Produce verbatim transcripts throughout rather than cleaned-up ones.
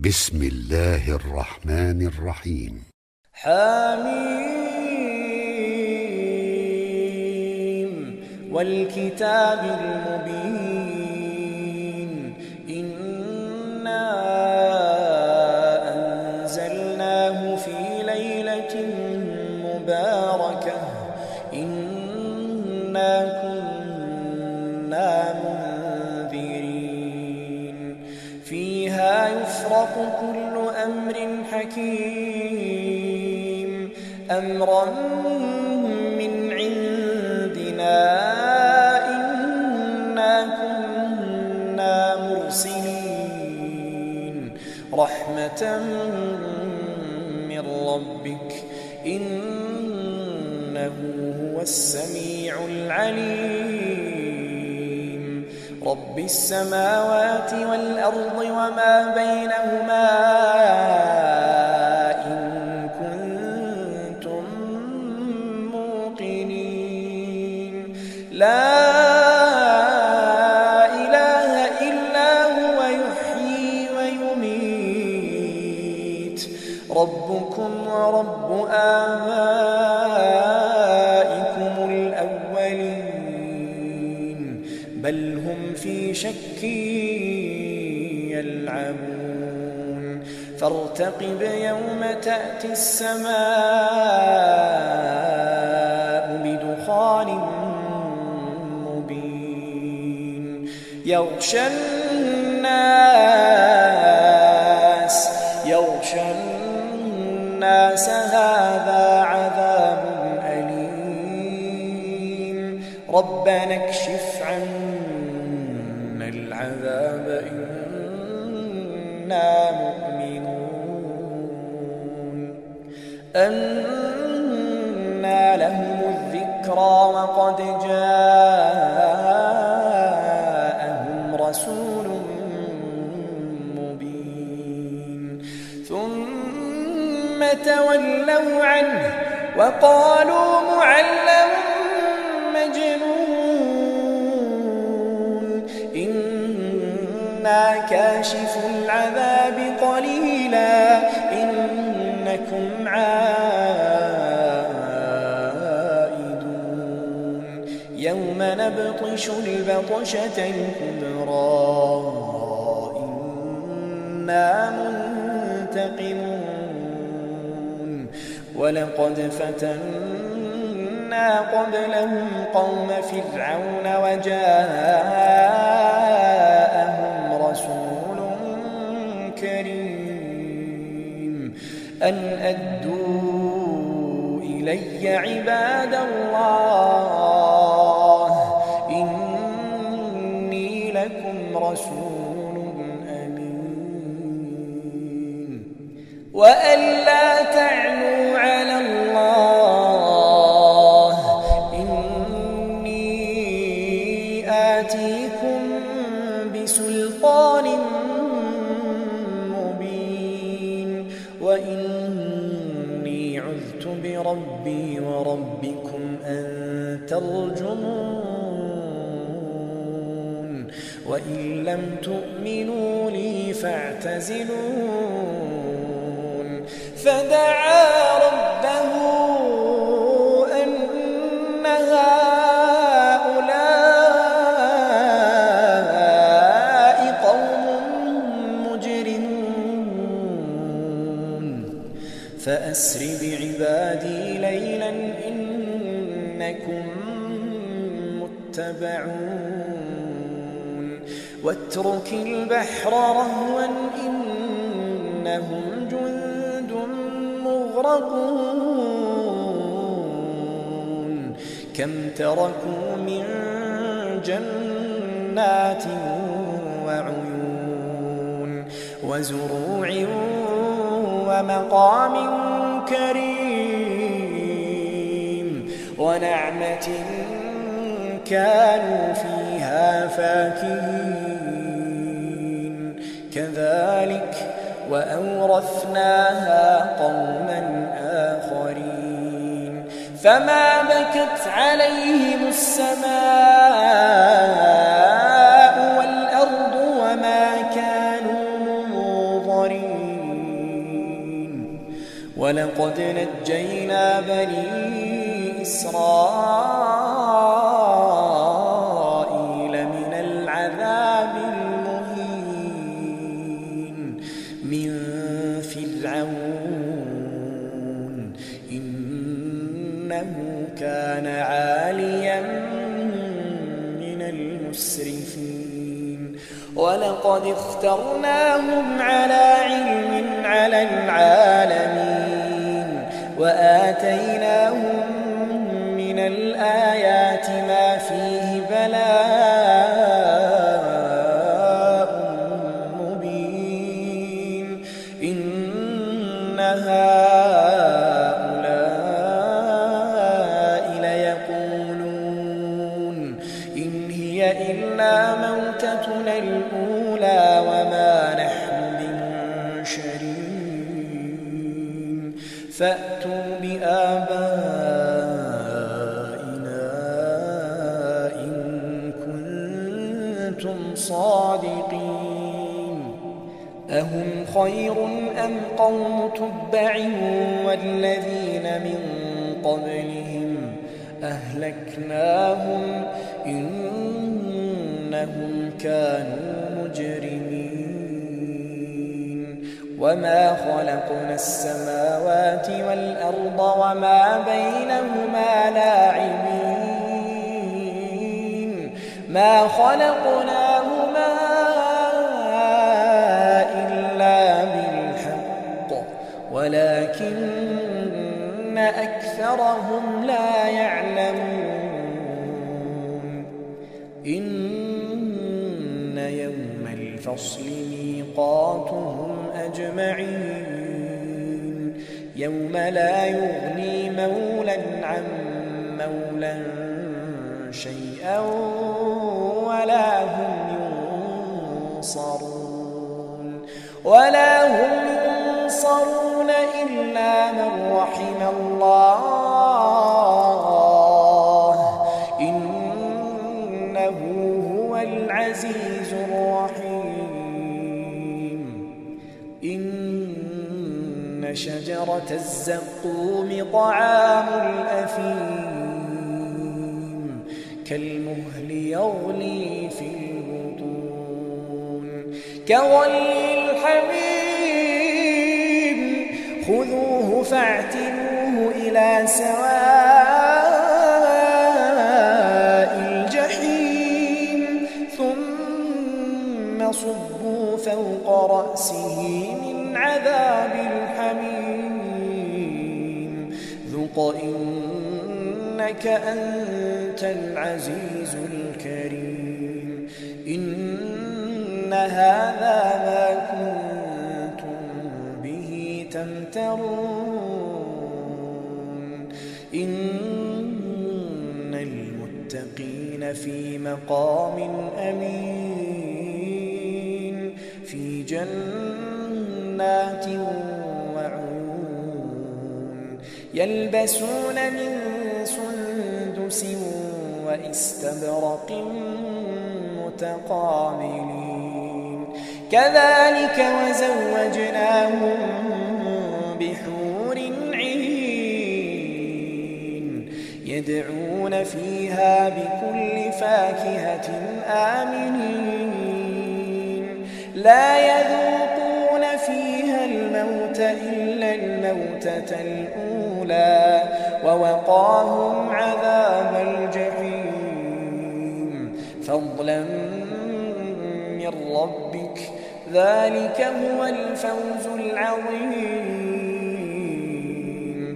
بسم الله الرحمن الرحيم. حميم والكتاب المبين إنا أنزلناه في ليلة مباركة إنا كنا منذرين فيها يفرق كل أمر حكيم أمرا من عندنا إنا كنا مرسلين رحمة من ربك إنه هو السميع العليم رب السماوات والأرض وما بينهما إن كنتم موقنين لا إله إلا هو يحيي ويميت ربكم ورب آبائكم الأولين بل هم في شك يلعبون فارتقب يوم تأتي السماء بدخان مبين يغشى الناس يغشى الناس هذا عذاب أليم ربنا اكشف عنا العذاب إنا مؤمنون أنى لهم الذكرى وقد جاءهم رسول مبين ثم تولوا عنه وقالوا معلم مجنون إنا كاشف العذاب قليلا إنكم عائدون يوم نبطش البطشة الكبرى إنا منتقمون ولقد فتنا قبلهم قوم فرعون وجاءهم رسول كريم أن أدوا إلي عباد الله إني لكم رسول أمين وأن لا تعلوا على الله إني آتيكم بسلطان مبين وإني عذت بربي وربكم أن ترجمون وإن لم تؤمنوا لي فاعتزلون فدعا ربه أن هؤلاء قوم مجرمون فأسر بعبادي ليلا إنكم متبعون واترك البحر رهوا إنهم جند مغرقون كم تركوا من جنات وعيون وزروع ومقام كريم ونعمة كانوا فيها فاكهين كذلك وأورثناها قوما آخرين فما بكت عليهم السماء والأرض وما كانوا منظرين الآخرين ولقد نجينا بني إسرائيل من العذاب المهين من فرعون إنه كان عاليا من المسرفين ولقد اخترناهم على علم على العالمين وآتيناهم من الآيات ما فيه بلاء مبين إن هؤلاء ليقولون إن هي إلا موتتنا الأولى وما نحن بمنشرين فأتوا بآبائنا إن كنتم صادقين أهم خير أم قوم تبع والذين من قبلهم أهلكناهم إنهم كانوا مجرمين وما خلقنا السماوات والأرض وما بينهما لاعبين ما خلقناهما إلا بالحق ولكن أكثرهم لا يعلمون إن يوم الفصل ميقاتهم أجمعين يوم لا يغني مولى عن مولى شيئا ولا هم ينصرون ولا هم ينصرون إلا من رحم الله إنه هو العزيز الرحيم إن شجرة الزقوم طعام الأثيم كالمهل يغلي في البطون كغلي الحميم خذوه فاعتلوه إلى سواء الجحيم ثم صبوا فوق رأسه من عذاب الحميم ذق إنك أنت العزيز الكريم إن هذا ما كنتم به تمترون إن المتقين في مقام أمين في جنات وعيون يلبسون من سندس وإستبرق متقابلين كذلك وزوجناهم بحور عين يدعون فيها بكل فاكهة آمنين لا يذوقون فيها الموت إلا الموتة الأولى ووقاهم عذاب الجحيم فضلا من ربك ذلك هو الفوز العظيم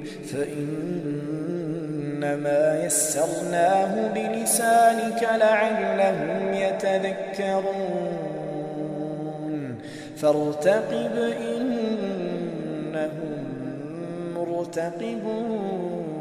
فإنما يسرناه بلسانك لعلهم يتذكرون فارتقب إنهم مرتقبون